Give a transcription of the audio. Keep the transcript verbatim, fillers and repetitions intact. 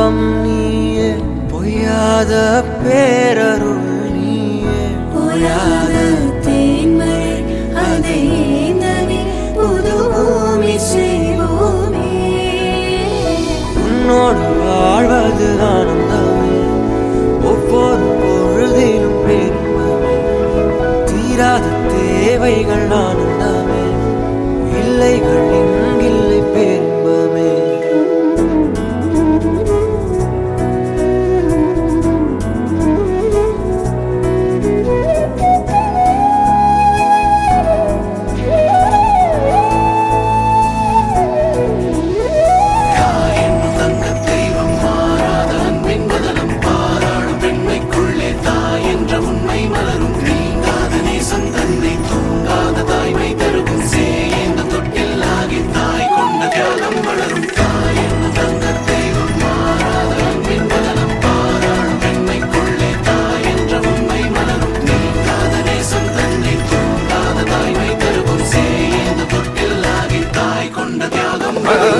இன்பம் நீயே, பொய்யாத பேரருள் நீயே. பொய்யாத தேன்மழை அதை ஏந்தவே புது பூமி செய்வோமே. உன்னோடு வாழ்வது ஆனந்தமே, ஒவ்வொரு பொழுதிலும் பெருமமே. தீராத தேவைகள் ஆனந்தமே, இல்லைகள் இங்கில்லை பெரும்பமே. Uh